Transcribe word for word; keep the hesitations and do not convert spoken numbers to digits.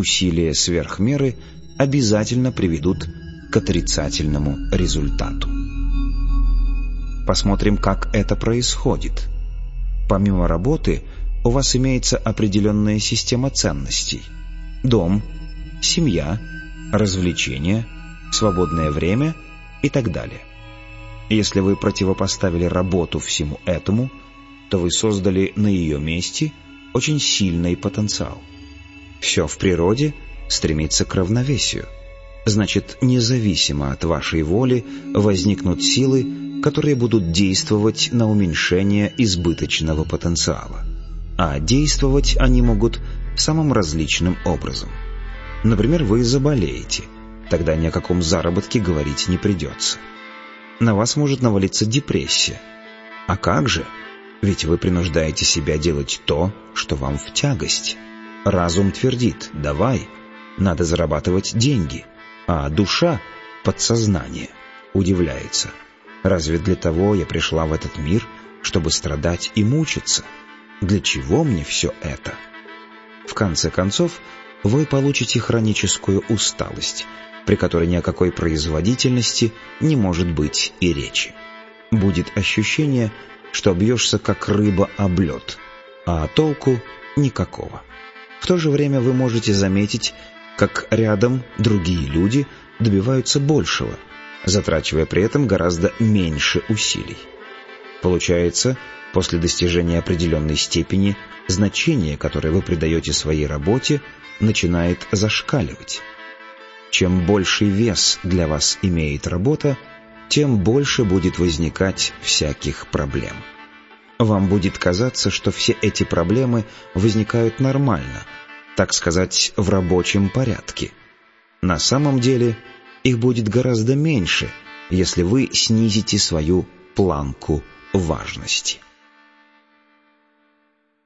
усилия сверх меры обязательно приведут к отрицательному результату. Посмотрим, как это происходит. Помимо работы, у вас имеется определенная система ценностей. Дом, семья, развлечения, свободное время и так далее. Если вы противопоставили работу всему этому, то вы создали на ее месте очень сильный потенциал. Все в природе стремится к равновесию. Значит, независимо от вашей воли возникнут силы, которые будут действовать на уменьшение избыточного потенциала. А действовать они могут самым различным образом. Например, вы заболеете, тогда ни о каком заработке говорить не придется. На вас может навалиться депрессия. А как же? Ведь вы принуждаете себя делать то, что вам в тягость. Разум твердит: давай, надо зарабатывать деньги. А душа, подсознание, удивляется: разве для того я пришла в этот мир, чтобы страдать и мучиться? Для чего мне все это? В конце концов, вы получите хроническую усталость, при которой ни о какой производительности не может быть и речи. Будет ощущение, что бьешься как рыба об лед, а толку никакого. В то же время вы можете заметить, как рядом другие люди добиваются большего, затрачивая при этом гораздо меньше усилий. Получается, после достижения определенной степени, значение, которое вы придаете своей работе, начинает зашкаливать. Чем больший вес для вас имеет работа, тем больше будет возникать всяких проблем. Вам будет казаться, что все эти проблемы возникают нормально, так сказать, в рабочем порядке. На самом деле их будет гораздо меньше, если вы снизите свою планку важности.